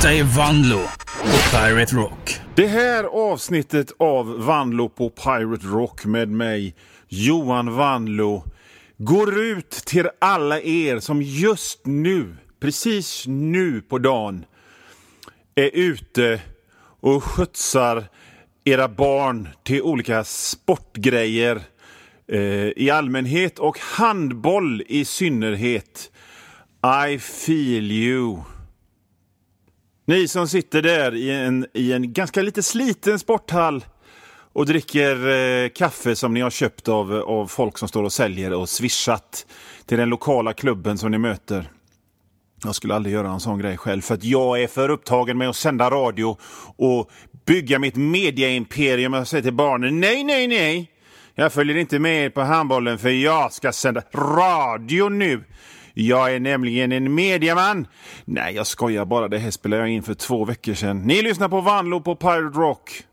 Detta är Vanlo på Pirate Rock. Det här avsnittet av Vanlo på Pirate Rock med mig, Johan Vanlo, går ut till alla er som just nu, precis nu på dagen, är ute och skjutsar era barn till olika sportgrejer i allmänhet och handboll i synnerhet. I feel you. Ni som sitter där i en ganska lite sliten sporthall och dricker kaffe som ni har köpt av folk som står och säljer och swishat till den lokala klubben som ni möter. Jag skulle aldrig göra en sån grej själv för att jag är för upptagen med att sända radio och bygga mitt mediaimperium. Jag säger till barnen, nej. Jag följer inte med på handbollen för jag ska sända radio nu. Jag är nämligen en mediaman. Nej, jag skojar bara. Det här spelade jag in för 2 veckor sedan. Ni lyssnar på Vanlo på Pirate Rock.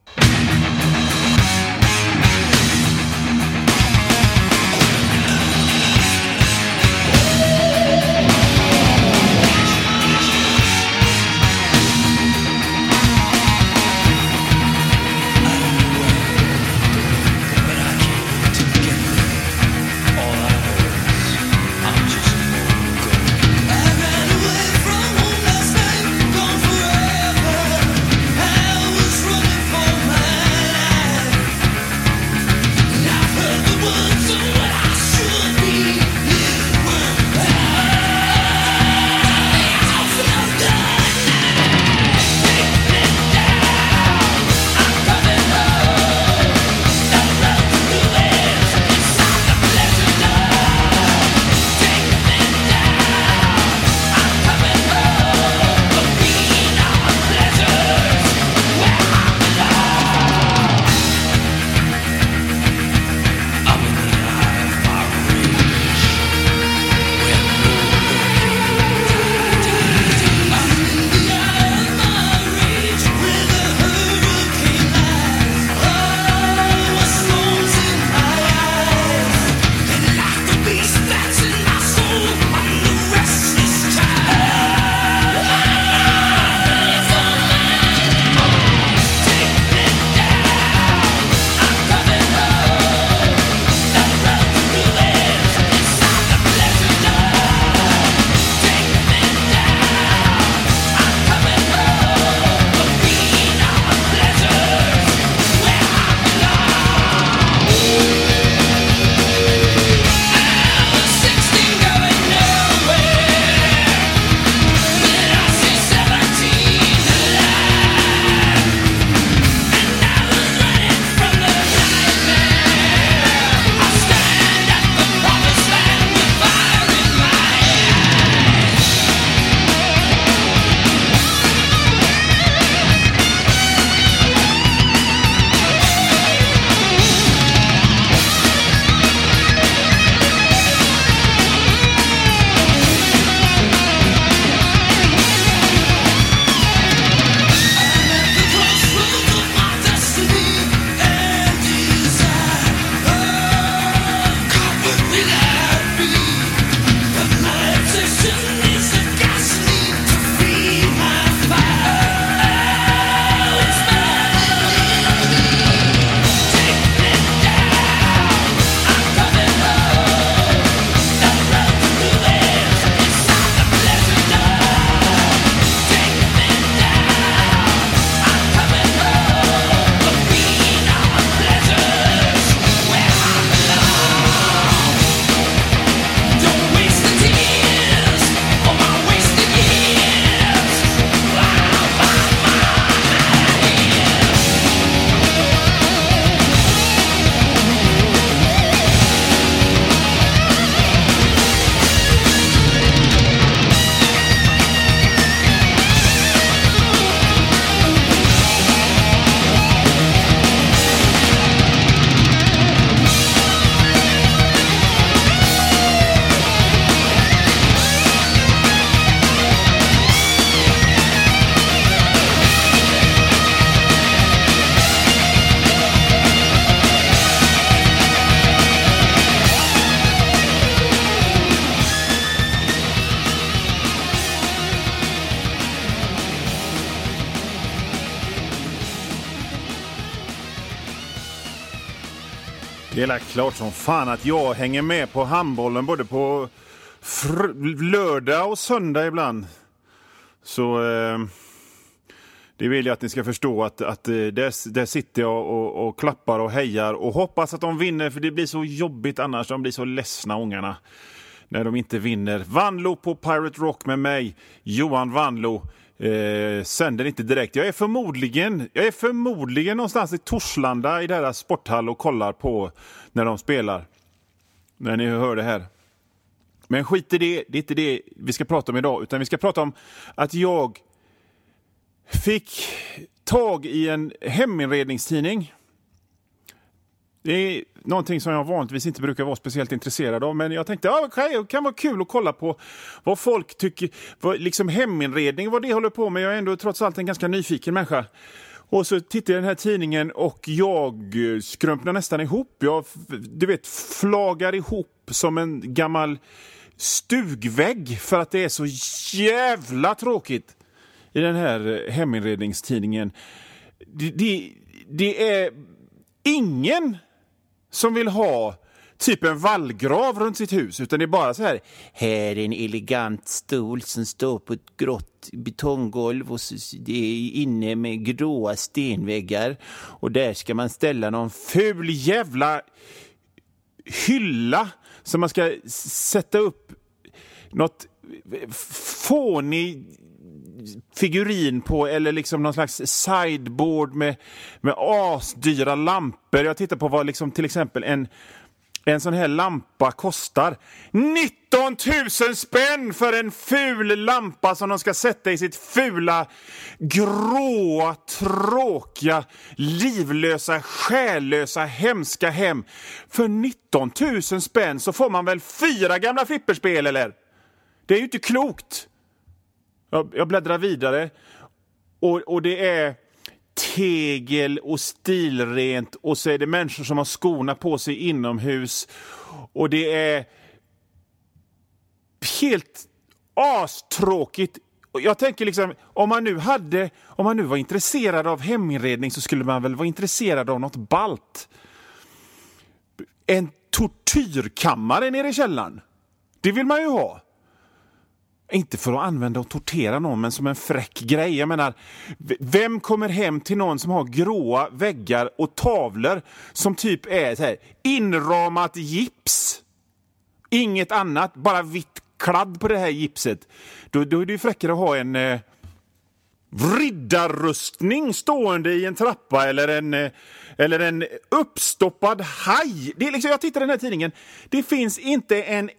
Det är klart som fan att jag hänger med på handbollen både på lördag och söndag ibland. Så det vill jag att ni ska förstå att där sitter jag och klappar och hejar och hoppas att de vinner, för det blir så jobbigt annars. De blir så ledsna, ångarna, när de inte vinner. Vanlo på Pirate Rock med mig, Johan Vanlo. Sänder inte direkt. Jag är förmodligen någonstans i Torslanda i deras sporthall och kollar på när de spelar. När ni hör det här. Men skit i det. Det är inte det vi ska prata om idag, utan vi ska prata om att jag fick tag i en heminredningstidning. Det är någonting som jag vanligtvis inte brukar vara speciellt intresserad av, men jag tänkte det kan vara kul att kolla på vad folk tycker, liksom heminredning, vad det håller på med. Jag är ändå trots allt en ganska nyfiken människa. Och så tittade jag i den här tidningen och jag skrumpnar nästan ihop. Jag, flagar ihop som en gammal stugvägg för att det är så jävla tråkigt i den här heminredningstidningen. Det är ingen som vill ha typ en vallgrav runt sitt hus, utan det är bara så här: här är en elegant stol som står på ett grått betonggolv och så det är inne med gråa stenväggar, och där ska man ställa någon ful jävla hylla som man ska sätta upp något fånig figurin på, eller liksom någon slags sideboard med asdyra lampor. Jag tittar på vad liksom till exempel en sån här lampa kostar. 19 000 spänn för en ful lampa som de ska sätta i sitt fula, gråa, tråkiga, livlösa, själlösa, hemska hem. För 19 000 spänn så får man väl 4 gamla flipperspel, eller? Det är ju inte klokt. Jag bläddrar vidare och det är tegel och stilrent, och så är det människor som har skorna på sig inomhus, och det är helt astråkigt. Och jag tänker liksom, om man nu var intresserad av heminredning, så skulle man väl vara intresserad av något ballt. En tortyrkammare nere i källaren, det vill man ju ha. Inte för att använda och tortera någon, men som en fräck grej. Jag menar, vem kommer hem till någon som har gråa väggar och tavlor som typ är så här inramat gips? Inget annat, bara vitt kladd på det här gipset. Då är det ju fräckare att ha en riddarrustning stående i en trappa, eller en uppstoppad haj. Det är liksom, jag tittar i den här tidningen. Det finns inte en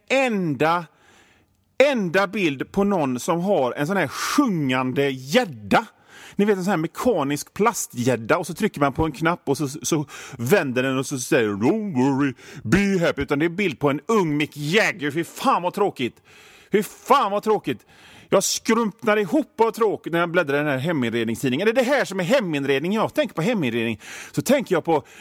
enda bild på någon som har en sån här sjungande gädda. Ni vet, en sån här mekanisk plastgädda, och så trycker man på en knapp och så vänder den och så säger don't worry, be happy. Utan det är bild på en ung Mick Jagger. Fy fan vad tråkigt. Jag skrumpnar ihop av tråkigt när jag bläddrar i den här heminredningstidningen. Är det här som är heminredning? Jag tänker på heminredning, så tänker jag på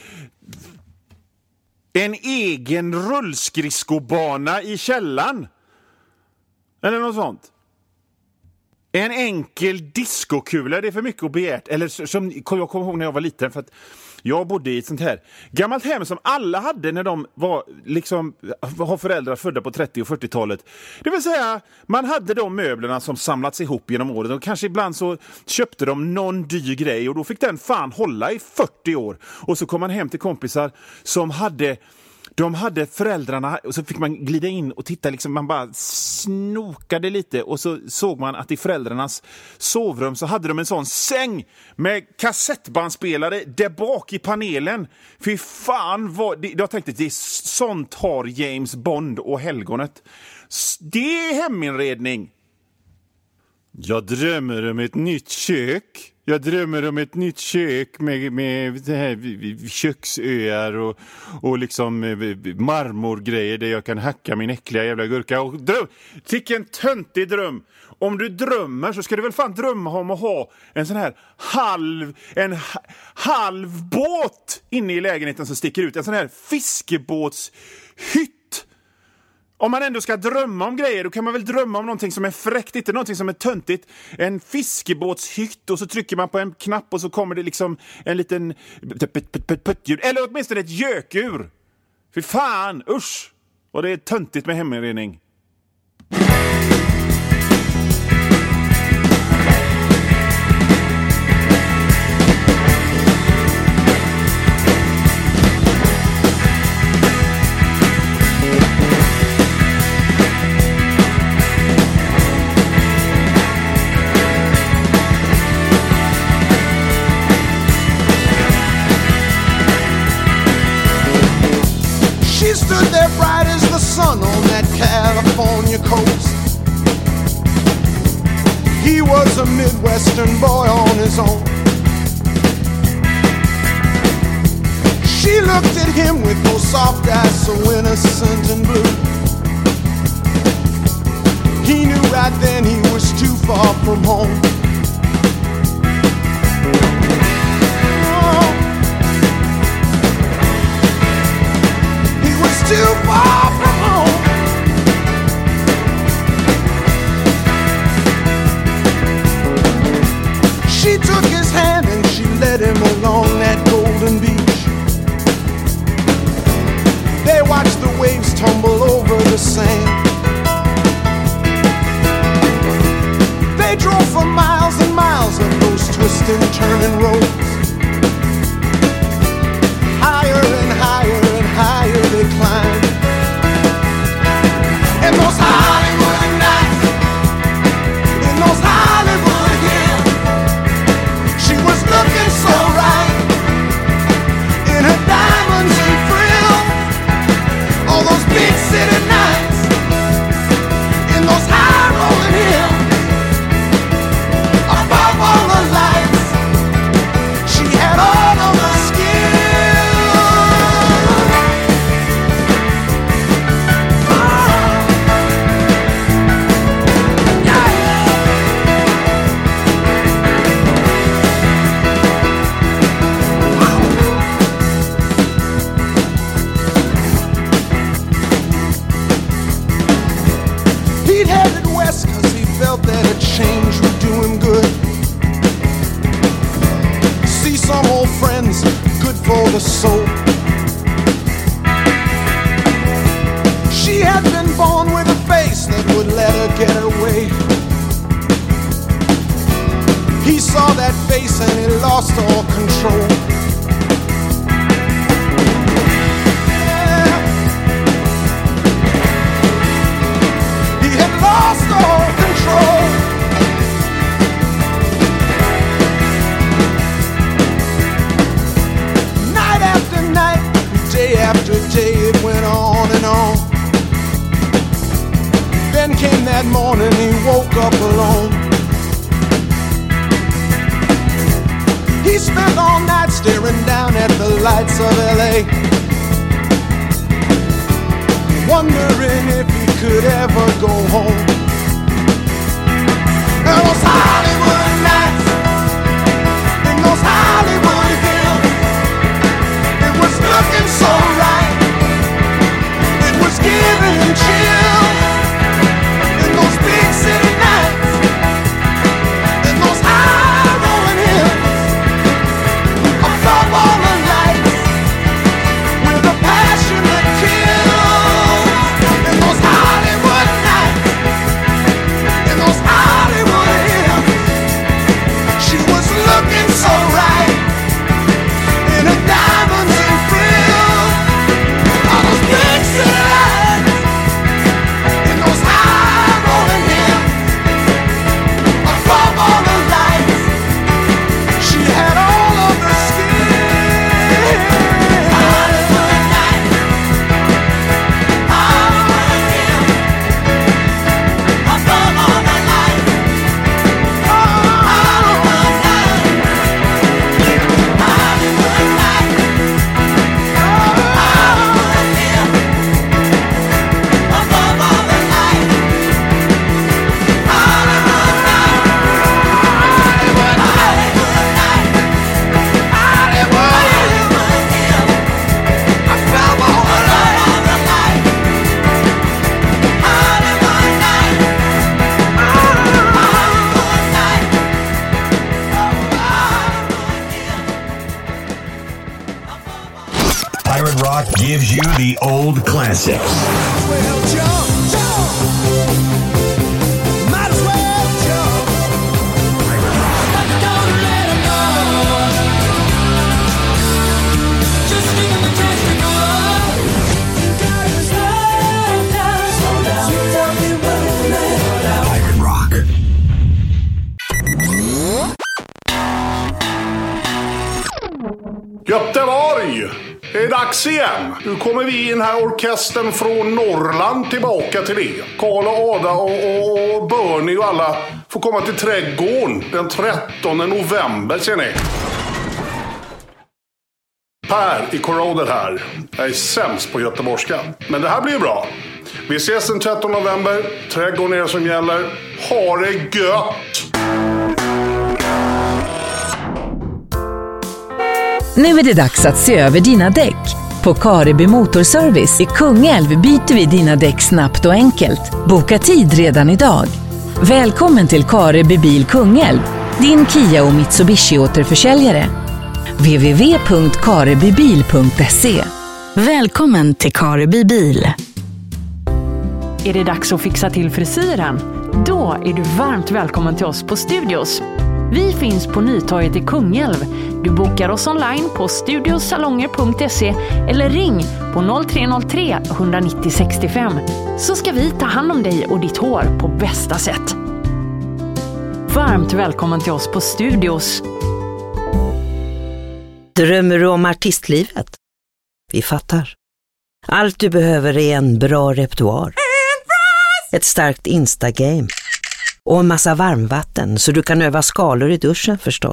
en egen rullskridskobana i källaren. Eller något sånt. En enkel diskokula, det är för mycket att begärt. Eller som jag kommer ihåg när jag var liten, för att jag bodde i ett sånt här gammalt hem som alla hade när de var liksom, har föräldrar födda på 30- och 40-talet. Det vill säga, man hade de möblerna som samlats ihop genom året, och kanske ibland så köpte de någon dyr grej, och då fick den fan hålla i 40 år. Och så kom man hem till kompisar som hade föräldrarna, och så fick man glida in och titta, liksom, man bara snokade lite, och så såg man att i föräldrarnas sovrum så hade de en sån säng med kassettbandspelare där bak i panelen. Fy fan, jag tänkte, det är sånt har James Bond och helgonet. Det är heminredning. Jag drömmer om ett nytt kök. Jag drömmer om ett nytt kök med det här köksöar och liksom marmorgrejer där jag kan hacka min äckliga jävla gurka. Och vilken töntig dröm! Om du drömmer så ska du väl fan drömma om att ha en sån här halv båt inne i lägenheten som sticker ut. En sån här fiskebåtshytt. Om man ändå ska drömma om grejer, då kan man väl drömma om någonting som är fräckt, inte någonting som är töntigt. En fiskebåtshytt, och så trycker man på en knapp och så kommer det liksom en liten puttljud. Eller åtminstone ett gökur. Fy fan, usch! Och det är töntigt med heminredning. She stood there bright as the sun on that California coast. He was a Midwestern boy on his own. She looked at him with those soft eyes so innocent and blue. He knew right then he was too far from home. Too far from home. She took his hand and she led him along that golden beach. They watched the waves tumble over the sand. They drove for miles and miles up those twisting, turning roads. Higher and higher and higher they climbed. In those Hollywood nights, in those Hollywood hills, she was looking so right in her diamonds and frills. All those big city nights, in those high rolling hills, above all the lights, she had all of the skills. That a change would do him good. See some old friends, good for the soul. She had been born with a face that would let her get away. He saw that face and he lost all control. Yeah. He had lost all control. Night after night, day after day, it went on and on. Then came that morning, he woke up alone. He spent all night staring down at the lights of LA, wondering if he could ever go home. In those Hollywood nights, in those Hollywood hills, it was looking so right, it was giving him chills. In those big city nights, in those high rolling hills, above all the lights, with a passion that kills. In those Hollywood nights, in those Hollywood hills, gives you the old classics. Well, jump, jump. Might as well jump. But don't let him go. Just give him a chance to go. You gotta slow down, slow down. Tell me what to Pirate Rock. Göteborg! Det är dags igen. Nu kommer vi in här, orkestern från Norrland, tillbaka till det. Karl och Ada och Bernie och alla får komma till Trädgården den 13 november, ser ni. Per i Corroded här. Jag är sämst på göteborgska. Men det här blir bra. Vi ses den 13 november. Trädgården är det som gäller. Ha det gött! Nu är det dags att se över dina däck. På Kareby Motorservice i Kungälv byter vi dina däck snabbt och enkelt. Boka tid redan idag. Välkommen till Kareby Bil Kungälv, din Kia och Mitsubishi-återförsäljare. www.karebybil.se. Välkommen till Kareby Bil. Är det dags att fixa till frisyren? Då är du varmt välkommen till oss på Studios. Vi finns på Nytorget i Kungälv. Du bokar oss online på studiosalonger.se eller ring på 0303 190 65. Så ska vi ta hand om dig och ditt hår på bästa sätt. Varmt välkommen till oss på Studios. Drömmer du om artistlivet? Vi fattar. Allt du behöver är en bra repertoar. Ett starkt Instagame. Och en massa varmvatten så du kan öva skalor i duschen förstås.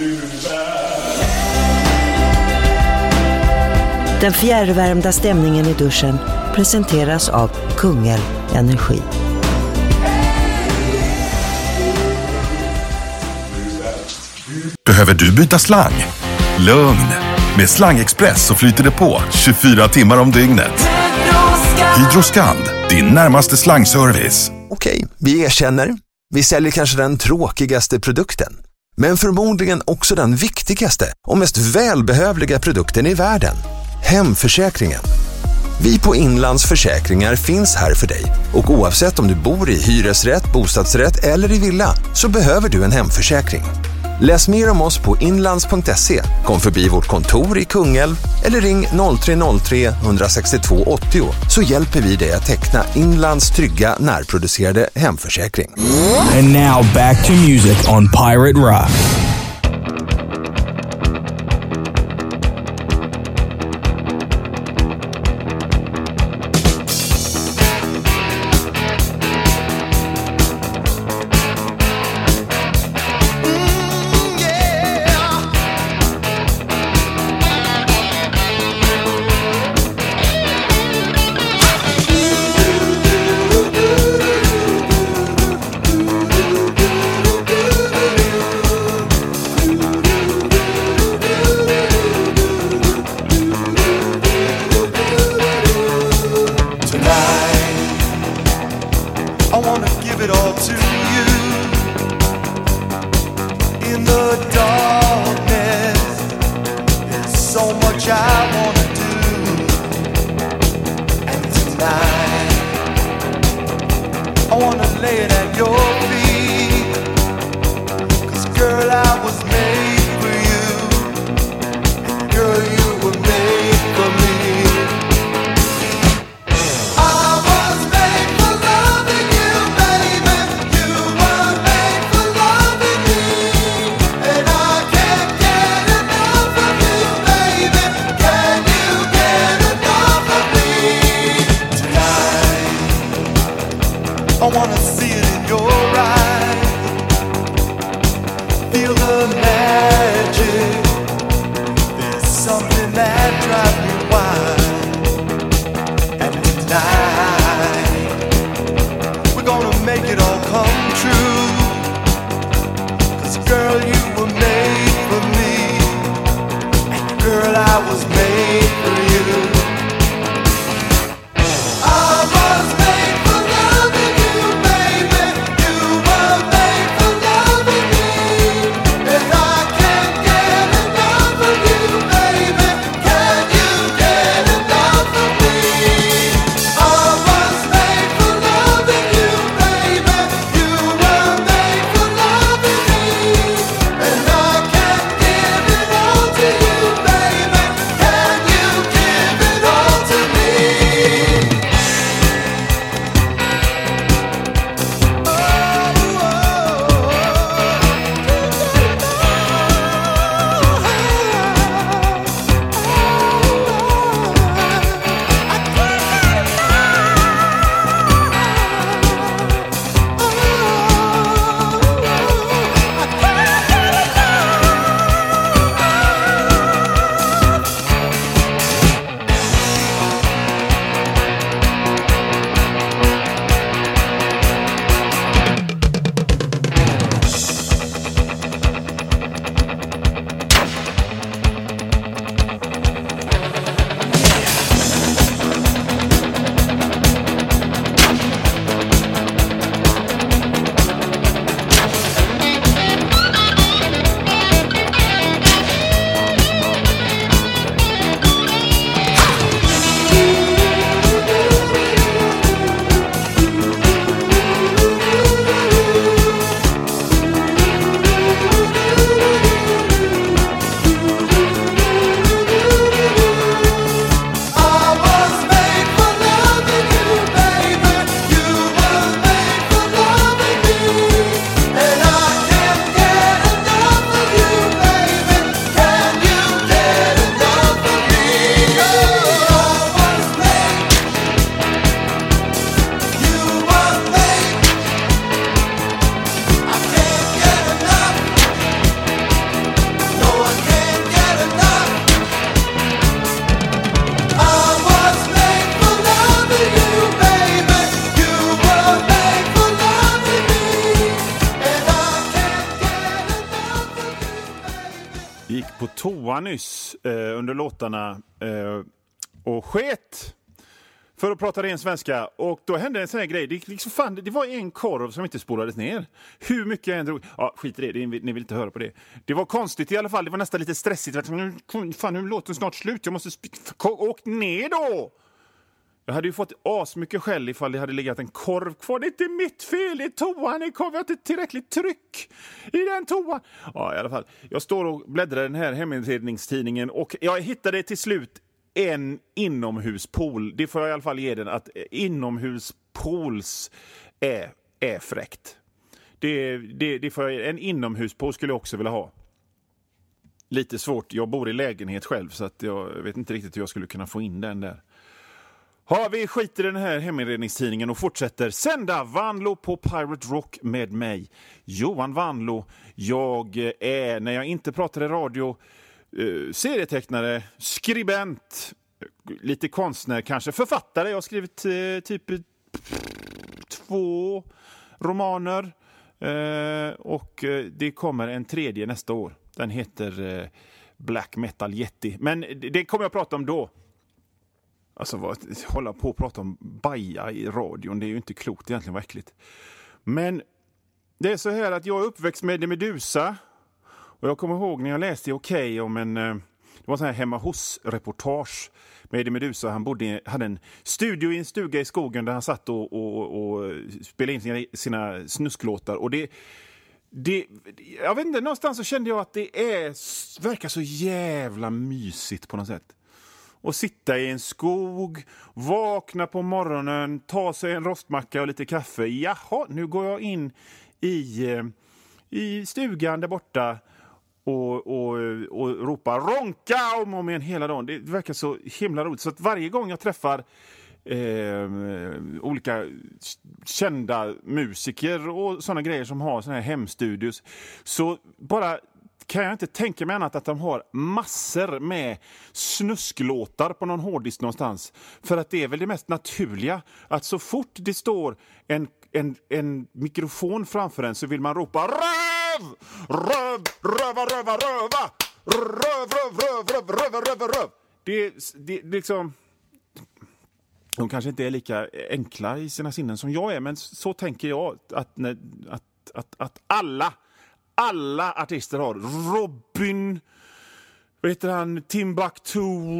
Den fjärrvärmda stämningen i duschen presenteras av Kungälv Energi. Behöver du byta slang? Lugn! Med Slangexpress så flyter det på 24 timmar om dygnet. Hydroskand, din närmaste slangservice. Okej, vi erkänner. Vi säljer kanske den tråkigaste produkten. Men förmodligen också den viktigaste och mest välbehövliga produkten i världen. Hemförsäkringen. Vi på Inlandsförsäkringar finns här för dig. Och oavsett om du bor i hyresrätt, bostadsrätt eller i villa så behöver du en hemförsäkring. Läs mer om oss på inlands.se. Kom förbi vårt kontor i Kungälv eller ring 0303 162 80 så hjälper vi dig att teckna Inlands trygga närproducerade hemförsäkring. And now back to music on Pirate Rock. I was made for loving you, baby. toa nyss under låtarna och sket. För att prata ren svenska. Och då hände en sån här grej. Det var en korv som inte spolades ner. Hur mycket jag än drog. Ja, skit i det. Ni vill inte höra på det. Det var konstigt i alla fall. Det var nästan lite stressigt. Fan, nu låter snart slut. Jag måste åk ner då. Jag hade ju fått asmycket skäll ifall det hade legat en korv kvar. Det är inte mitt fel i toan. Det kom inte tillräckligt tryck i den toan. Ja, i alla fall. Jag står och bläddrar den här heminredningstidningen. Och jag hittade till slut en inomhuspool. Det får jag i alla fall ge den, att inomhuspools är fräckt. Det får jag, en inomhuspool skulle jag också vilja ha. Lite svårt. Jag bor i lägenhet själv så att jag vet inte riktigt hur jag skulle kunna få in den där. Ja, vi skiter i den här heminredningstidningen och fortsätter sända Vanlo på Pirate Rock med mig, Johan Vanlo. Jag är, när jag inte pratar i radio, serietecknare, skribent, lite konstnär, kanske författare. Jag har skrivit typ 2 romaner och det kommer en 3:e nästa år. Den heter Black Metal Yeti. Men det kommer jag prata om då. Alltså, hålla på och prata om baja i radion, det är ju inte klokt egentligen, verkligt. Men det är så här att jag är uppväxt med Eddie Meduza. Och jag kommer ihåg när jag läste i Okej om det var sån här hemma hos-reportage med Eddie Meduza. Han hade en studio i en stuga i skogen där han satt och spelade in sina snusklåtar. Och jag vet inte, någonstans så kände jag att det verkar så jävla mysigt på något sätt. Och sitta i en skog, vakna på morgonen, ta sig en rostmacka och lite kaffe. Jaha, nu går jag in i stugan där borta och ropar ronka om igen hela dagen. Det verkar så himla roligt. Så att varje gång jag träffar olika kända musiker och sådana grejer som har såna här hemstudios, så bara kan jag inte tänka mig annat att de har massor med snusklåtar på någon hårddisk någonstans. För att det är väl det mest naturliga att så fort det står en mikrofon framför en så vill man ropa röv! Röv! Röva, röva, röva! Röv, röv, röv, röv, röv, röv, röv! Det liksom... De kanske inte är lika enkla i sina sinnen som jag är, men så tänker jag att alla artister har. Robin, vad heter han, Timbuktu,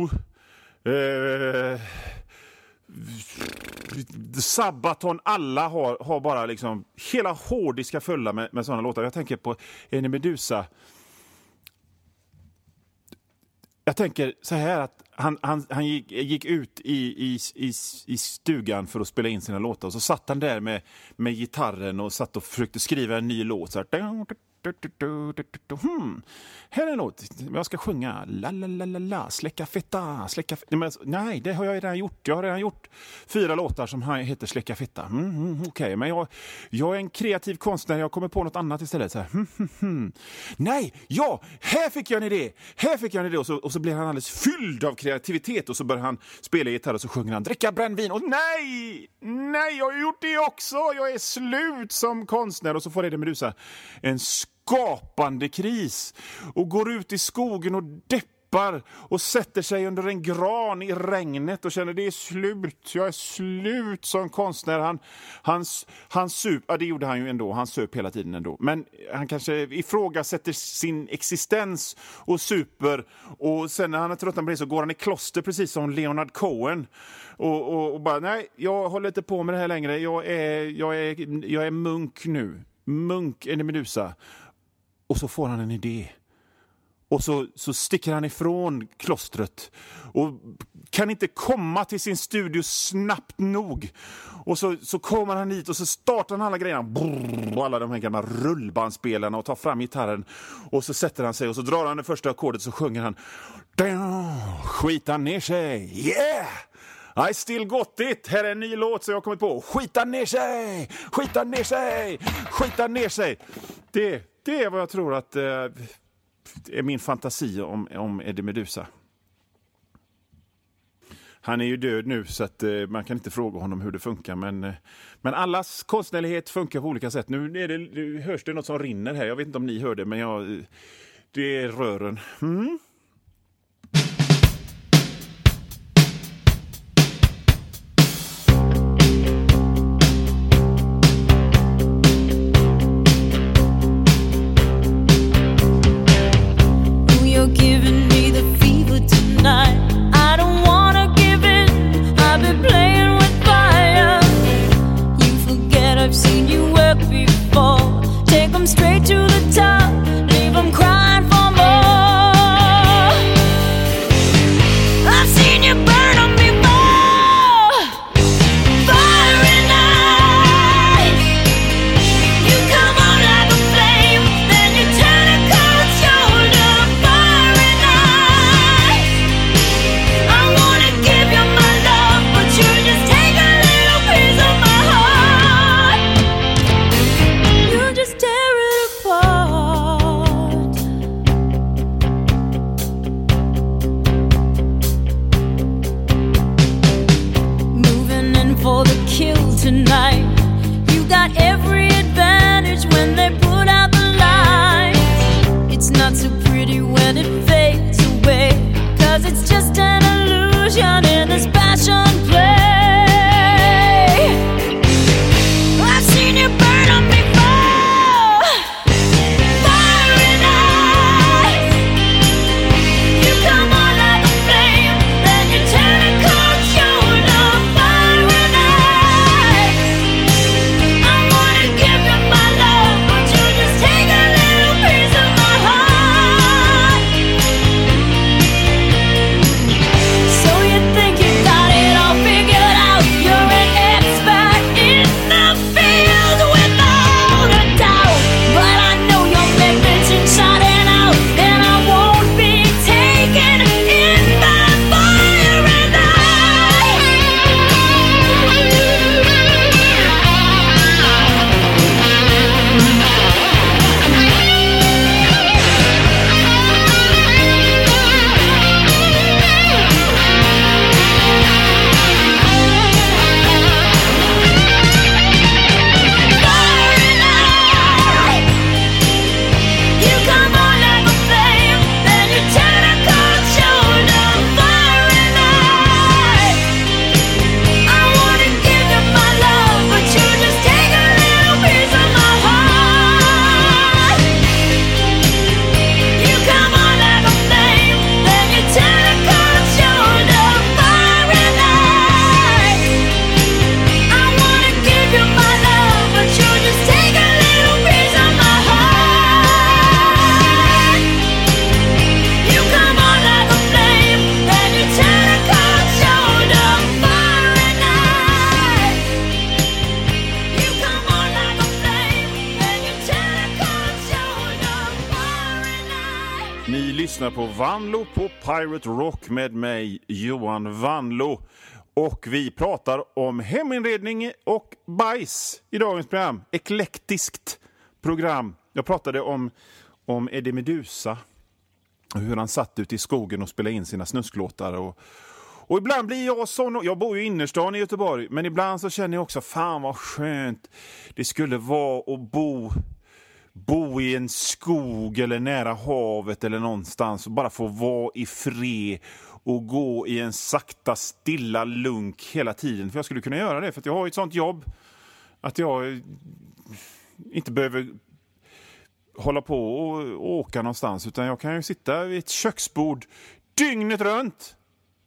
Sabaton, alla har bara liksom hela hårdiska fulla med sådana låtar. Jag tänker på Eddie Meduza. Jag tänker så här att han gick ut i stugan för att spela in sina låtar, och så satt han där med gitarren och satt och försökte skriva en ny låt så här. Här är en låt. Jag ska sjunga la la la la la, släcka fetta, släcka fetta. Nej, det har jag redan gjort. Jag har redan gjort 4 låtar som heter Släcka fetta. Okej, men jag är en kreativ konstnär. Jag kommer på något annat istället så här. Nej, här fick jag en idé. Och så blir han alldeles fylld av kreativitet, och så börjar han spela gitarr och så sjunger han dricka brännvin. Och nej, jag har gjort det också. Jag är slut som konstnär. Och så får Eddie Meduza en skapande kris och går ut i skogen och deppar och sätter sig under en gran i regnet och känner det är slut. Jag är slut som konstnär. Han sup, det gjorde han ju ändå. Han söp hela tiden ändå. Men han kanske ifrågasätter sin existens och super, och sen när han är tröttnat på det så går han i kloster precis som Leonard Cohen och bara nej, jag håller inte på med det här längre. Jag är munk nu. Munk Eddie Meduza. Och så får han en idé. Och så sticker han ifrån klostret och kan inte komma till sin studio snabbt nog. Och så kommer han hit och så startar han alla grejerna. Brrr, alla de här gamla rullbandspelarna och tar fram gitarren. Och så sätter han sig och så drar han det första ackordet, så sjunger han. Skitar ner sig. Yeah! I still got it. Här är en ny låt som jag har kommit på. Skita ner sig! Skita ner sig! Skita ner sig! Det är vad jag tror att är min fantasi om Eddie Meduza. Han är ju död nu så att man kan inte fråga honom hur det funkar. Men allas konstnärlighet funkar på olika sätt. Nu hörs det något som rinner här. Jag vet inte om ni hör det, men det är rören. tonight. You got every advantage when they put out the light. It's not so pretty when it fades away, 'cause it's just an illusion in this passion play. I've seen you burn on me. På Vanlo på Pirate Rock med mig, Johan Vanlo. Och vi pratar om heminredning och bajs i dagens program. Eklektiskt program. Jag pratade om Eddie Meduza och hur han satt ute i skogen och spelade in sina snusklåtar. Och ibland blir jag sån. Jag bor ju i innerstan i Göteborg, men ibland så känner jag också, fan vad skönt det skulle vara att bo i en skog eller nära havet eller någonstans och bara få vara i fred och gå i en sakta stilla lunk hela tiden. För jag skulle kunna göra det, för att jag har ett sånt jobb att jag inte behöver hålla på och åka någonstans, utan jag kan ju sitta vid ett köksbord dygnet runt.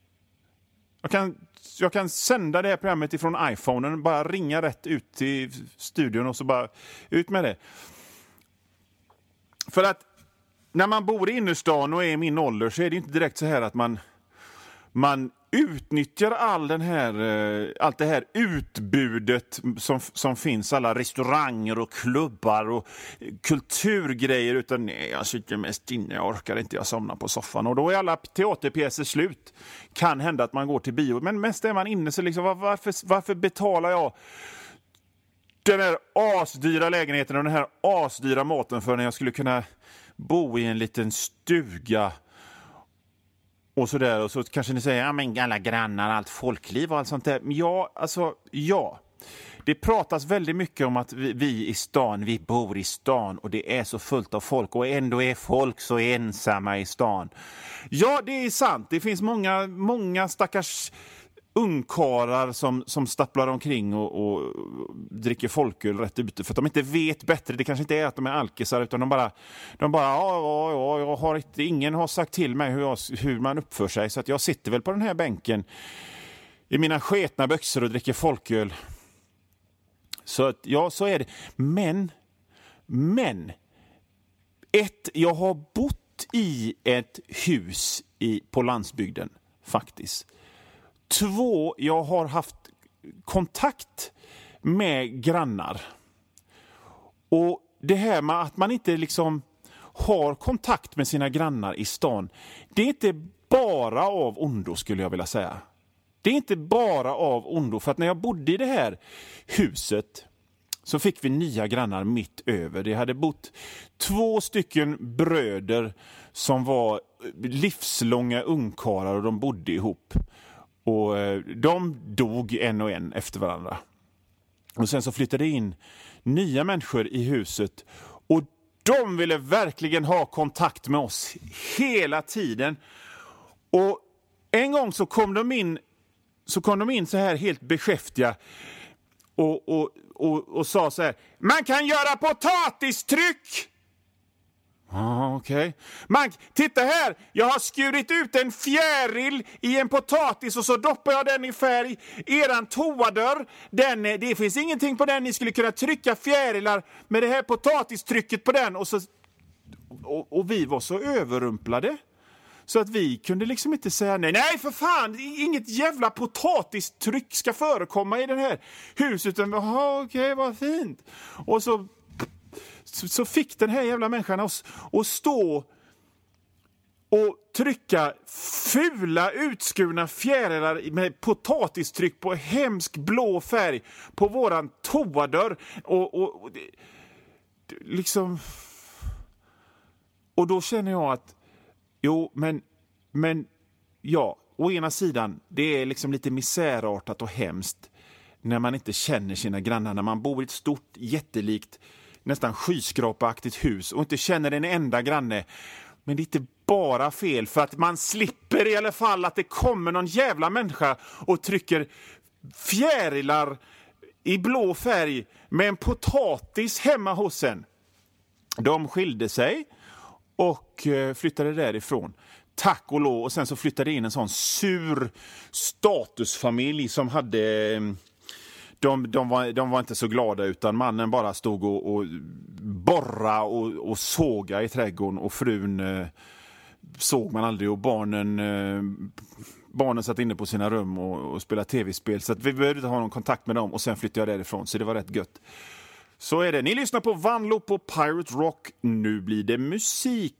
Jag kan sända det här programmet ifrån iPhonen, bara ringa rätt ut till studion och så bara ut med det. För att när man bor i innerstan och är i min ålder så är det inte direkt så här att man utnyttjar allt det här utbudet som finns, alla restauranger och klubbar och kulturgrejer, utan nej, jag sitter mest inne, jag orkar inte, jag somnar på soffan, och då är alla teaterpjäser slut. Kan hända att man går till bio, men mest är man inne, så liksom, varför betalar jag den här asdyra lägenheten och den här asdyra maten för när jag skulle kunna bo i en liten stuga och sådär? Och så kanske ni säger, ja men alla grannar, allt folkliv och allt sånt där. Men ja. Det pratas väldigt mycket om att vi bor i stan och det är så fullt av folk, och ändå är folk så ensamma i stan. Ja, det är sant. Det finns många stackars ungkarar som stapplar omkring och dricker folköl rätt ute för att de inte vet bättre. Det kanske inte är att de är alkisar, utan de bara jag har inte, ingen har sagt till mig hur man uppför sig, så att jag sitter väl på den här bänken i mina sketna byxor och dricker folköl. Så att, ja, så är det. Men jag har bott i ett hus på landsbygden faktiskt. 2, jag har haft kontakt med grannar. Och det här med att man inte liksom har kontakt med sina grannar i stan, det är inte bara av ondo, skulle jag vilja säga. Det är inte bara av ondo, för att när jag bodde i det här huset så fick vi nya grannar mitt över. Det hade bott 2 stycken bröder som var livslånga ungkarlar, och de bodde ihop. Och de dog en och en efter varandra. Och sen så flyttade in nya människor i huset. Och de ville verkligen ha kontakt med oss hela tiden. Och en gång så kom de in så här helt beskäftiga och sa så här: man kan göra potatistryck! Okej. Titta här, jag har skurit ut en fjäril i en potatis och så doppar jag den i färg. Eran toadörr, det finns ingenting på den. Ni skulle kunna trycka fjärilar med det här potatistrycket på den. Och vi var så överrumplade så att vi kunde liksom inte säga nej. Nej, för fan, inget jävla potatistryck ska förekomma i den här huset. Okej, vad fint. Och så fick den här jävla människan oss att stå och trycka fula utskurna fjärilar med potatistryck på hemsk blå färg på våran toadörr. Och liksom... Och då känner jag att men ja, å ena sidan, det är liksom lite misärartat och hemskt när man inte känner sina grannar, när man bor i ett stort, jättelikt, nästan skyskrapaaktigt hus och inte känner en enda granne. Men det är inte bara fel, för att man slipper i alla fall att det kommer någon jävla människa och trycker fjärilar i blå färg med en potatis hemma hos en. De skilde sig och flyttade därifrån. Tack och lov. Och sen så flyttade in en sån sur statusfamilj som hade... De var inte så glada, utan mannen bara stod och borra och såga i trädgården, och frun såg man aldrig, och barnen satt inne på sina rum och spelade tv-spel, så att vi behövde inte ha någon kontakt med dem, och sen flyttade jag därifrån, så det var rätt gött. Så är det. Ni lyssnar på Vanlo på Pirate Rock. Nu blir det musik.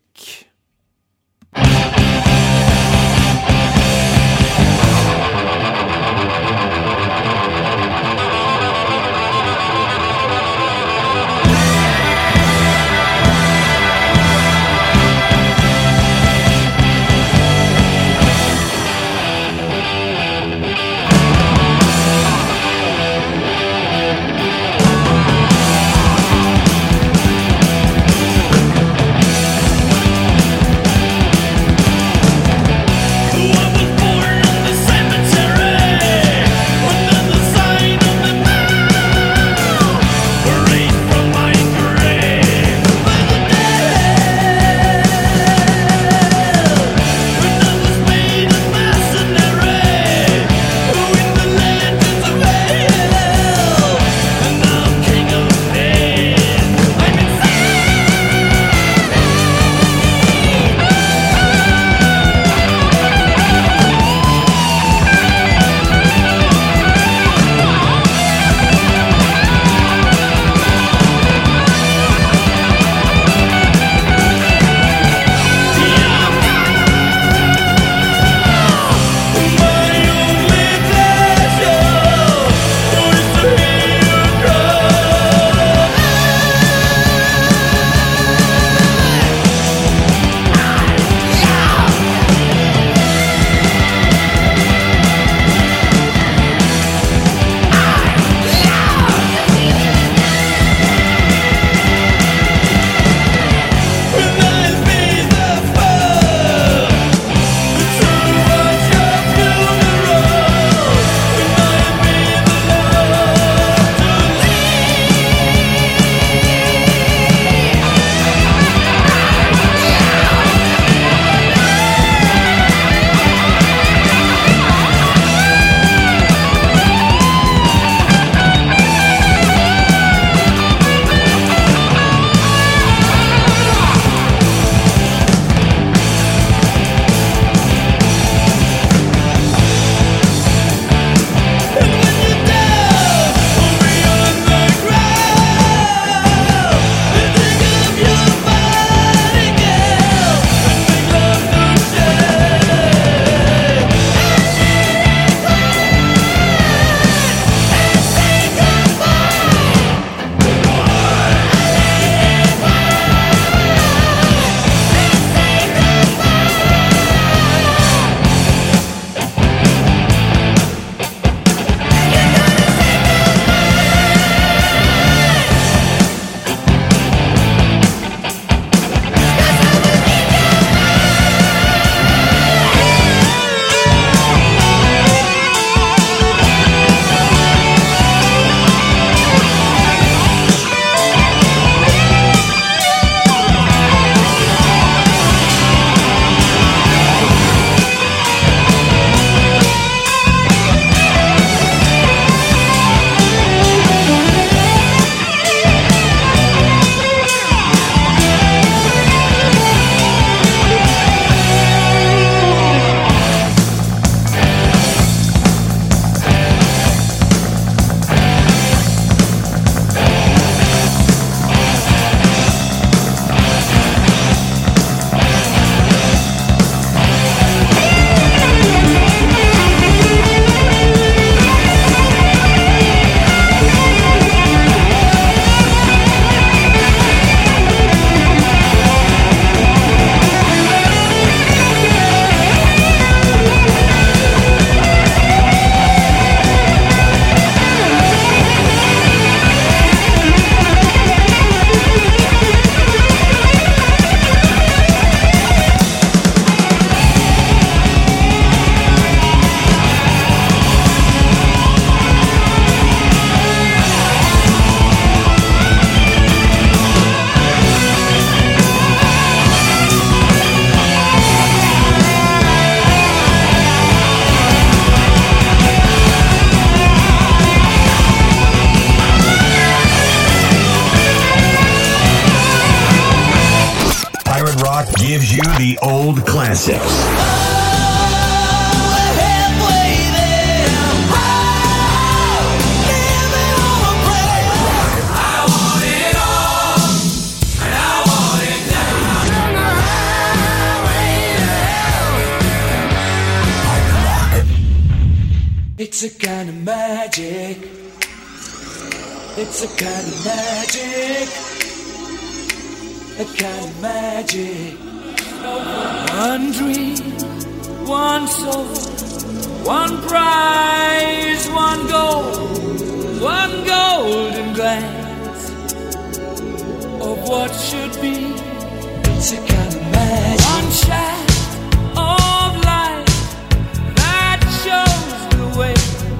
you the old classics. It's a kind of magic. It's a kind of magic. A kind of magic. One dream, one soul, one prize, one golden glance of what should be. It's a kind of magic. One shaft of light that shows the way.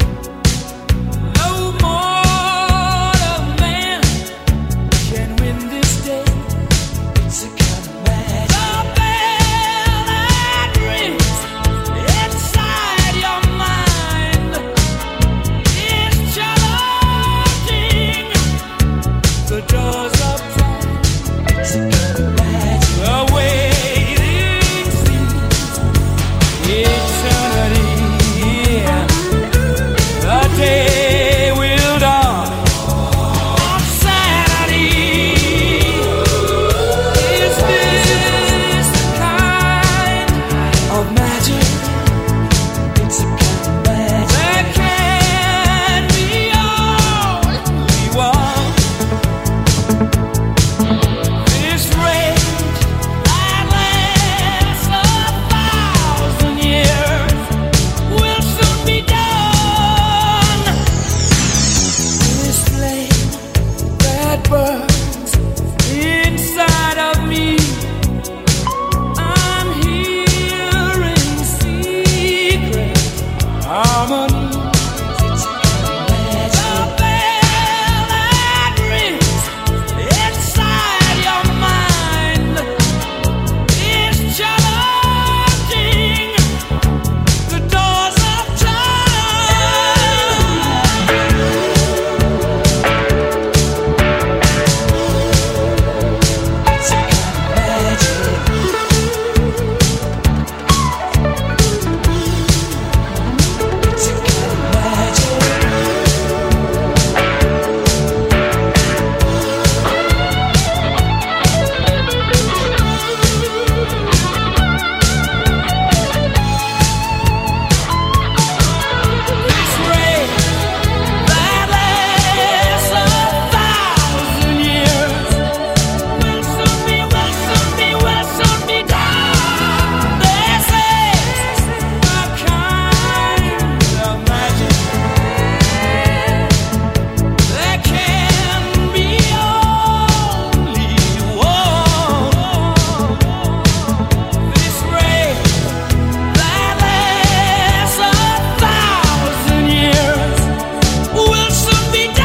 No mortal man can win this day. It's a kind of magic. The bell that rings inside your mind is challenging the doors of time. It's a kind of magic. The waiting seems eternity. The day will dawn on Saturday. Is this the kind of magic? It's a kind of magic. There can be only one. This rage that lasts 1,000 years will soon be done. This flame that burns inside of me, I'm hearing secret harmony. It's a kind of magic. The bell that rings inside your mind is challenging the doors of time. It's a kind of magic. It's a kind of magic. This rain that lasts 1,000 years will soon be done. This is a kind of magic. There can be only one. This rain that lasts 1,000 years will soon be done.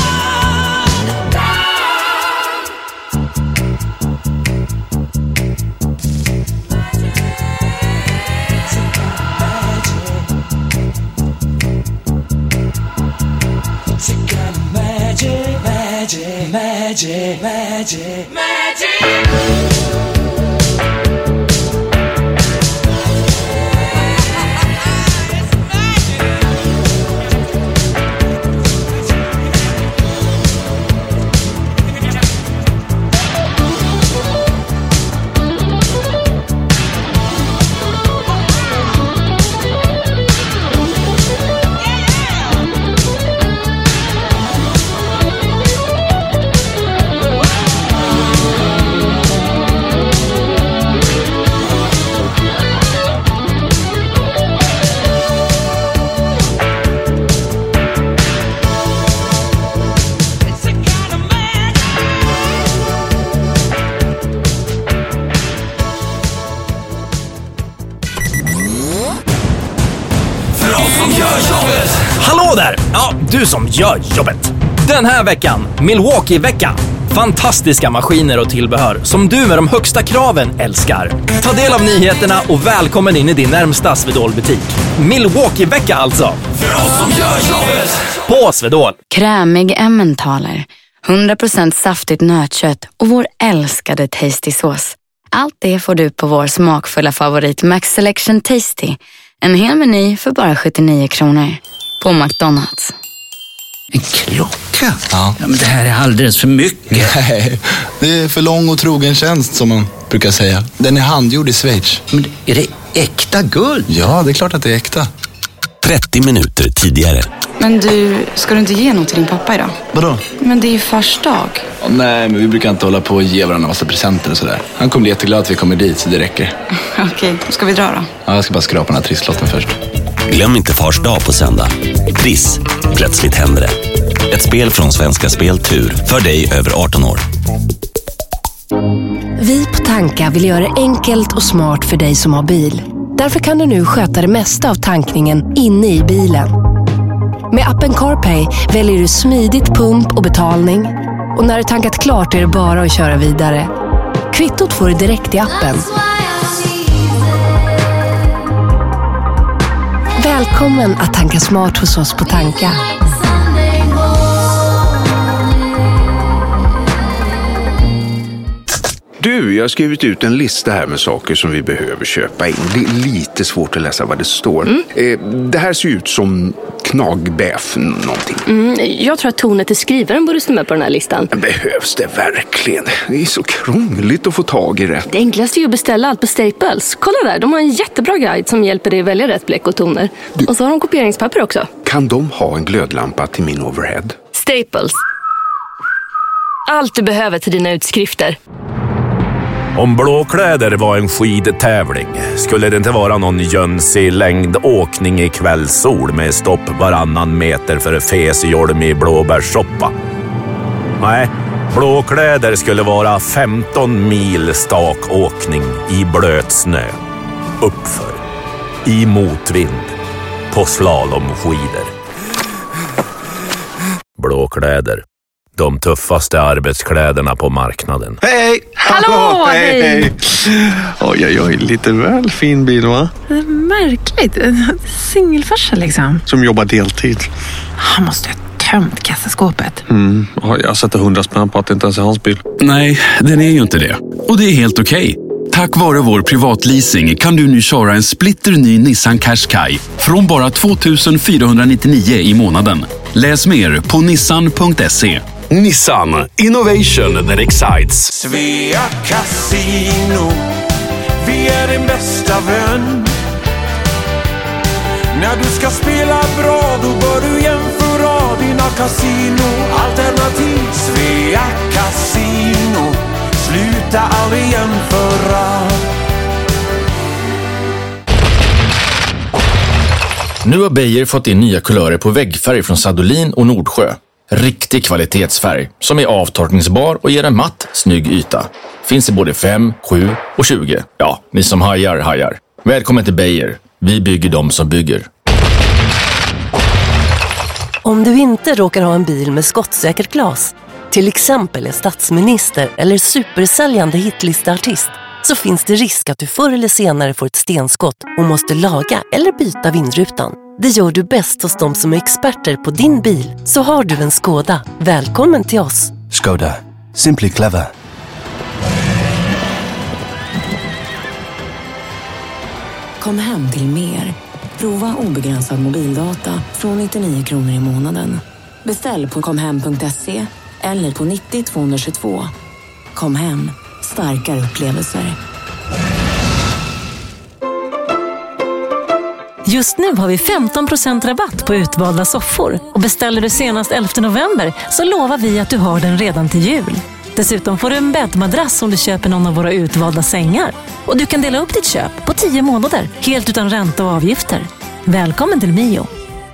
It's a kind of magic, magic, magic, magic, magic. Hallå där! Ja, du som gör jobbet. Den här veckan, Milwaukee-veckan. Fantastiska maskiner och tillbehör som du med de högsta kraven älskar. Ta del av nyheterna och välkommen in i din närmsta Swedol-butik. Milwaukee-vecka alltså. För oss som gör jobbet. På Swedol. Krämig Emmentaler, 100% saftigt nötkött och vår älskade Tasty-sås. Allt det får du på vår smakfulla favorit Max Selection Tasty. En hel meny för bara 79 kronor. På McDonald's. En klocka? Ja, men det här är alldeles för mycket. Nej, det är för lång och trogen tjänst som man brukar säga. Den är handgjord i Schweiz. Men är det äkta guld? Ja, det är klart att det är äkta. 30 minuter tidigare. Men du, ska du inte ge något till din pappa idag? Vadå? Men det är ju fars dag. Nej, men vi brukar inte hålla på och ge varandra massa presenter och sådär. Han kommer bli jätteglad att vi kommer dit, så det räcker. Okej, ska vi dra då? Ja, jag ska bara skrapa den här trisslotten först. Glöm inte Fars dag på söndag. Triss. Plötsligt händer det. Ett spel från Svenska Spel Tur. För dig över 18 år. Vi på Tanka vill göra det enkelt och smart för dig som har bil. Därför kan du nu sköta det mesta av tankningen inne i bilen. Med appen CarPay väljer du smidigt pump och betalning. Och när du tankat klart är det bara att köra vidare. Kvittot får du direkt i appen. Välkommen att tanka smart hos oss på Tanka. Du, jag har skrivit ut en lista här med saker som vi behöver köpa in. Det är lite svårt att läsa vad det står. Det här ser ut som knagbäf någonting. Jag tror att Tone till skrivaren borde stå med på den här listan. Behövs det verkligen? Det är så krångligt att få tag i det. Det enklaste är ju att beställa allt på Staples. Kolla där, de har en jättebra guide som hjälper dig välja rätt bläck och toner. Och så har de kopieringspapper också. Kan de ha en glödlampa till min overhead? Staples. Allt du behöver till dina utskrifter. Om blåkläder var en skidtävling skulle det inte vara någon jönsig längdåkning i kvällssol med stopp varannan meter för fesjolm i blåbärssoppa. Nej, blåkläder skulle vara 15 mil stakåkning i blöt snö. Uppför, i motvind, på slalomskidor. Blåkläder. De tuffaste arbetskläderna på marknaden. Hej! Hallå, hej! Oj, lite väl fin bil, va? Märkligt. Singelfarsa liksom. Som jobbar deltid. Han måste ha tömt kassaskåpet. Jag sätter 100 spänn på att det inte ens är hans bil. Nej, den är ju inte det. Och det är helt okej. Tack vare vår privatleasing kan du nu köra en splitterny Nissan Qashqai från bara 2 499 i månaden. Läs mer på nissan.se. Nissan. Innovation that excites. Svea Casino, vi är din bästa vän. När du ska spela bra, då bör du jämföra dina casinoalternativ. Svea Casino, sluta aldrig jämföra. Nu har Beijer fått in nya kulörer på väggfärg från Sadolin och Nordsjö. Riktig kvalitetsfärg som är avtorkningsbar och ger en matt, snygg yta. Finns i både 5, 7 och 20. Ja, ni som hajar. Välkommen till Beijer. Vi bygger dem som bygger. Om du inte råkar ha en bil med skottsäkert glas, till exempel en statsminister eller supersäljande hitlisteartist, så finns det risk att du förr eller senare får ett stenskott och måste laga eller byta vindrutan. Det gör du bäst hos de som är experter på din bil. Så har du en Skoda. Välkommen till oss. Skoda. Simply clever. Kom hem till mer. Prova obegränsad mobildata från 99 kronor i månaden. Beställ på komhem.se eller på 90 222. Kom hem. Starkare upplevelser. Just nu har vi 15% rabatt på utvalda soffor. Och beställer du senast 11 november så lovar vi att du har den redan till jul. Dessutom får du en bäddmadrass om du köper någon av våra utvalda sängar. Och du kan dela upp ditt köp på 10 månader, helt utan ränta och avgifter. Välkommen till Mio.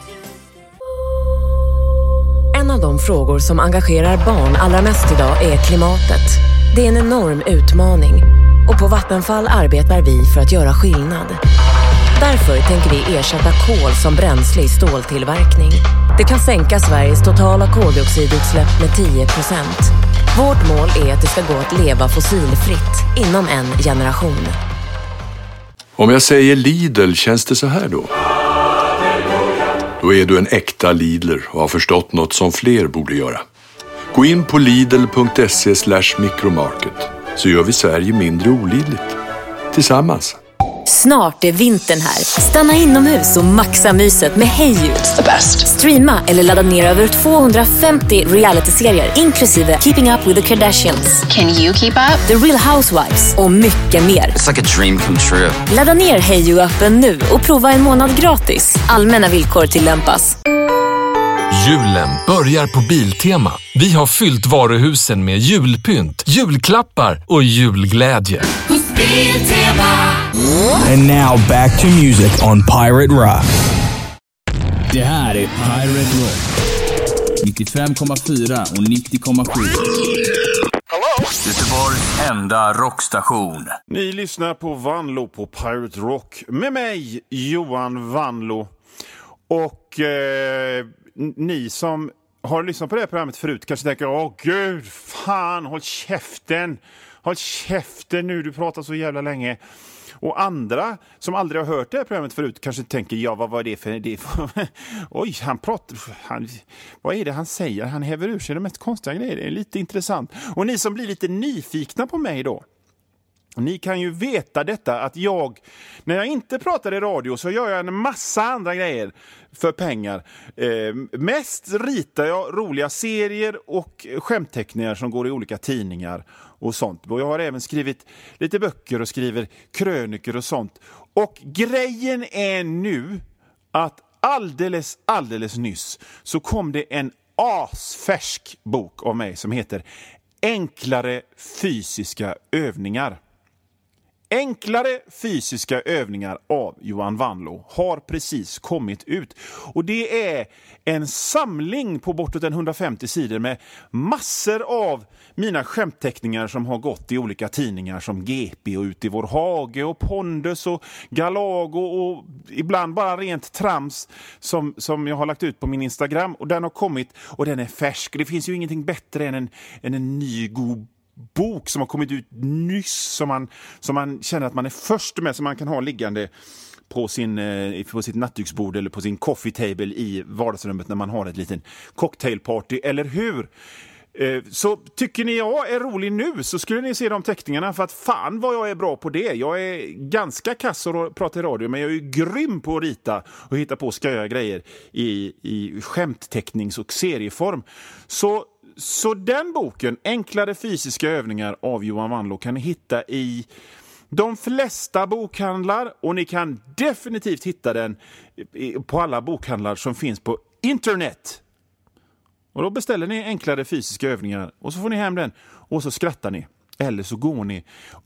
En av de frågor som engagerar barn allra mest idag är klimatet. Det är en enorm utmaning. Och på Vattenfall arbetar vi för att göra skillnad. Därför tänker vi ersätta kol som bränsle i ståltillverkning. Det kan sänka Sveriges totala koldioxidutsläpp med 10%. Vårt mål är att det ska gå att leva fossilfritt inom en generation. Om jag säger Lidl, känns det så här då? Då är du en äkta Lidler och har förstått något som fler borde göra. Gå in på lidl.se/micromarket så gör vi Sverige mindre olidligt. Tillsammans. Snart är vintern här. Stanna inomhus och maxa myset med Heiju. It's the best. Streama eller ladda ner över 250 reality-serier inklusive Keeping Up with the Kardashians. Can you keep up? The Real Housewives och mycket mer. It's like a dream come true. Ladda ner Heiju-appen nu och prova en månad gratis. Allmänna villkor tillämpas. Julen börjar på Biltema. Vi har fyllt varuhusen med julpynt, julklappar och julglädje. And now back to music on Pirate Rock. Det här är Pirate Rock. 95,4 och 90,7. Göteborgs enda rockstation. Ni lyssnar på Vanlo på Pirate Rock med mig, Johan Vanlo. Och ni som har lyssnat på det här programmet förut kanske tänker, åh gud, fan, håll käften nu, du pratar så jävla länge. Och andra som aldrig har hört det här programmet förut kanske tänker, ja, vad var det för det? Oj, vad är det han säger? Han häver ur sig de mest konstiga grejer. Det är lite intressant. Och ni som blir lite nyfikna på mig då, ni kan ju veta detta att när jag inte pratar i radio så gör jag en massa andra grejer för pengar. Mest ritar jag roliga serier och skämtteckningar som går i olika tidningar och sånt. Och jag har även skrivit lite böcker och skriver kröniker och sånt. Och grejen är nu att alldeles nyss så kom det en asfärsk bok av mig som heter Enklare fysiska övningar. Enklare fysiska övningar av Johan Vanlo har precis kommit ut. Och det är en samling på bortåt 150 sidor med massor av mina skämtteckningar som har gått i olika tidningar som GP och Ut i vår hage och Pondus och Galago och ibland bara rent trams som jag har lagt ut på min Instagram. Och den har kommit och den är färsk. Det finns ju ingenting bättre än en ny god bok som har kommit ut nyss som man känner att man är först med, som man kan ha liggande på sitt nattduksbord eller på sin coffee table i vardagsrummet när man har ett litet cocktailparty, eller hur? Så tycker ni jag är rolig nu så skulle ni se de teckningarna, för att fan vad jag är bra på det. Jag är ganska kass och pratar i radio, men jag är ju grym på att rita och hitta på sköja grejer i skämttecknings- och serieform. Så den boken, Enklare fysiska övningar av Johan Vanlo, kan ni hitta i de flesta bokhandlar, och ni kan definitivt hitta den på alla bokhandlar som finns på internet. Och då beställer ni Enklare fysiska övningar och så får ni hem den och så skrattar ni. Eller så går ni,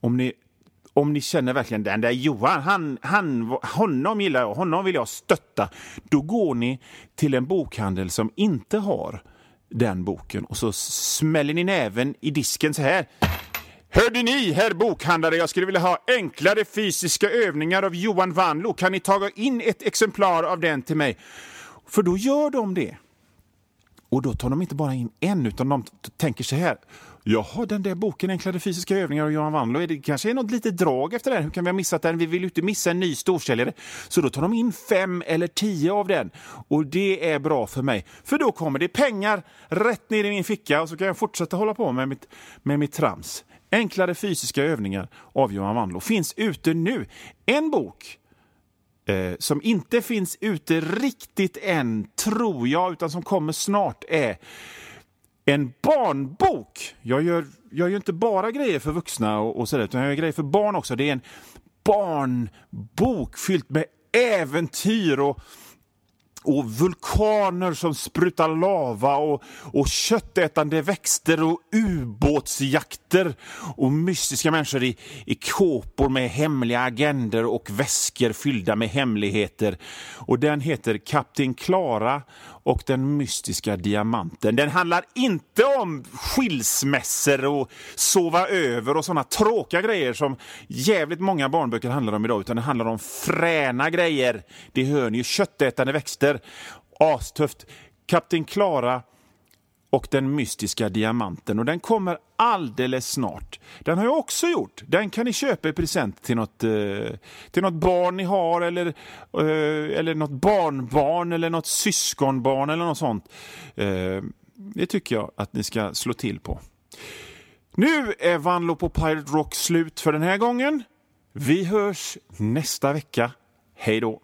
om ni känner verkligen den där Johan, honom gillar jag, honom vill jag stötta. Då går ni till en bokhandel som inte har den boken och så smäller ni näven i disken så här. Hörde ni, herr bokhandlare, jag skulle vilja ha Enklare fysiska övningar av Johan Vanlo. Kan ni ta in ett exemplar av den till mig? För då gör de det. Och då tar de inte bara in en, utan de tänker så här. Jaha, den där boken Enklare fysiska övningar av Johan Vanlo, det kanske är något litet drag efter den. Hur kan vi ha missat den? Vi vill ju inte missa en ny storsäljare. Så då tar de in 5 eller 10 av den. Och det är bra för mig. För då kommer det pengar rätt ner i min ficka och så kan jag fortsätta hålla på med mitt trams. Enklare fysiska övningar av Johan Vanlo finns ute nu. En bok som inte finns ute riktigt än, tror jag, utan som kommer snart, är en barnbok. Jag gör ju inte bara grejer för vuxna och sådär, utan jag gör grejer för barn också. Det är en barnbok fylld med äventyr och vulkaner som sprutar lava och köttätande växter och ubåtsjakter och mystiska människor i kåpor med hemliga agender och väskor fyllda med hemligheter. Och den heter Kapten Klara och den mystiska diamanten. Den handlar inte om skilsmässor och sova över och sådana tråkiga grejer som jävligt många barnböcker handlar om idag, utan det handlar om fräna grejer. Det hör ni ju, köttätande växter. Astufft. Kapten Klara och den mystiska diamanten. Och den kommer alldeles snart. Den har jag också gjort. Den kan ni köpa i present till något barn ni har, eller något barnbarn eller något syskonbarn eller något sånt. Det tycker jag att ni ska slå till på. Nu är Vanlo på Pirate Rock slut för den här gången. Vi hörs nästa vecka. Hej då!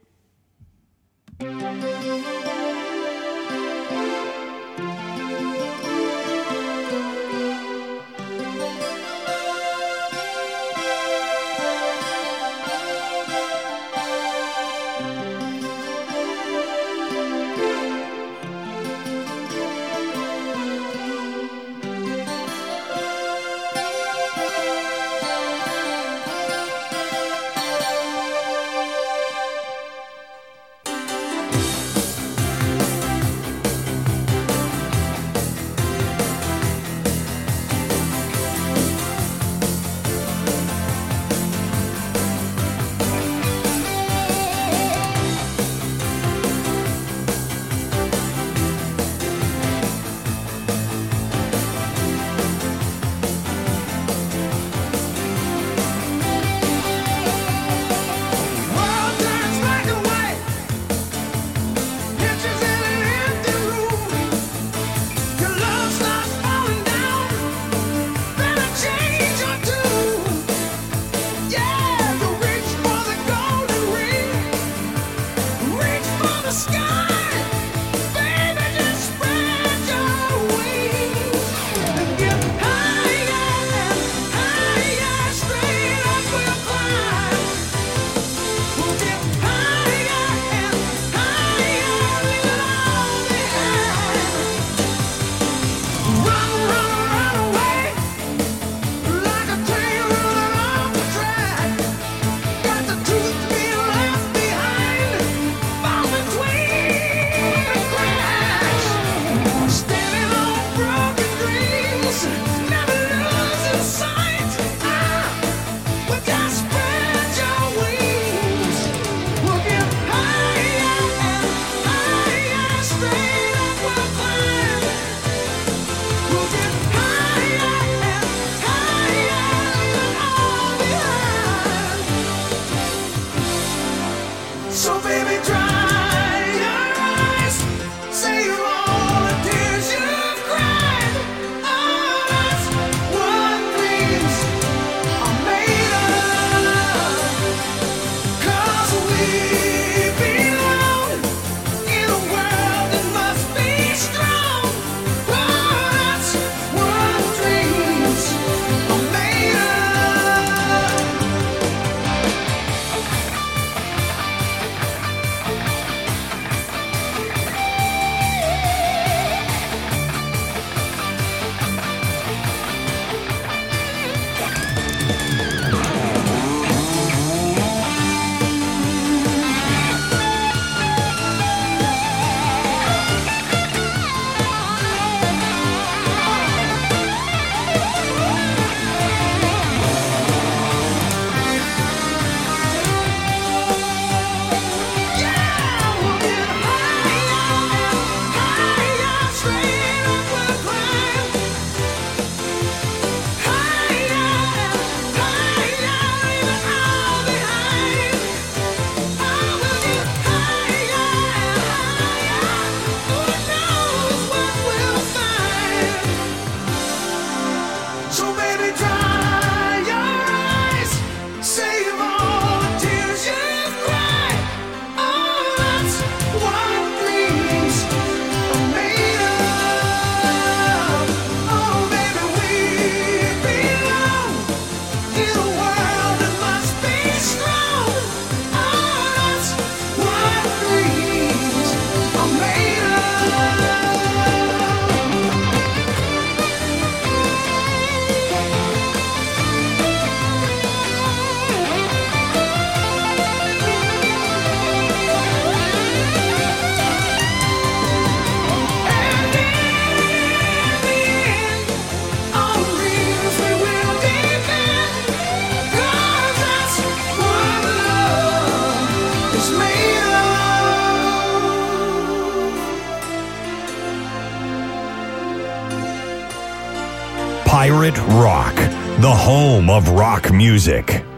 Pirate Rock, the home of rock music.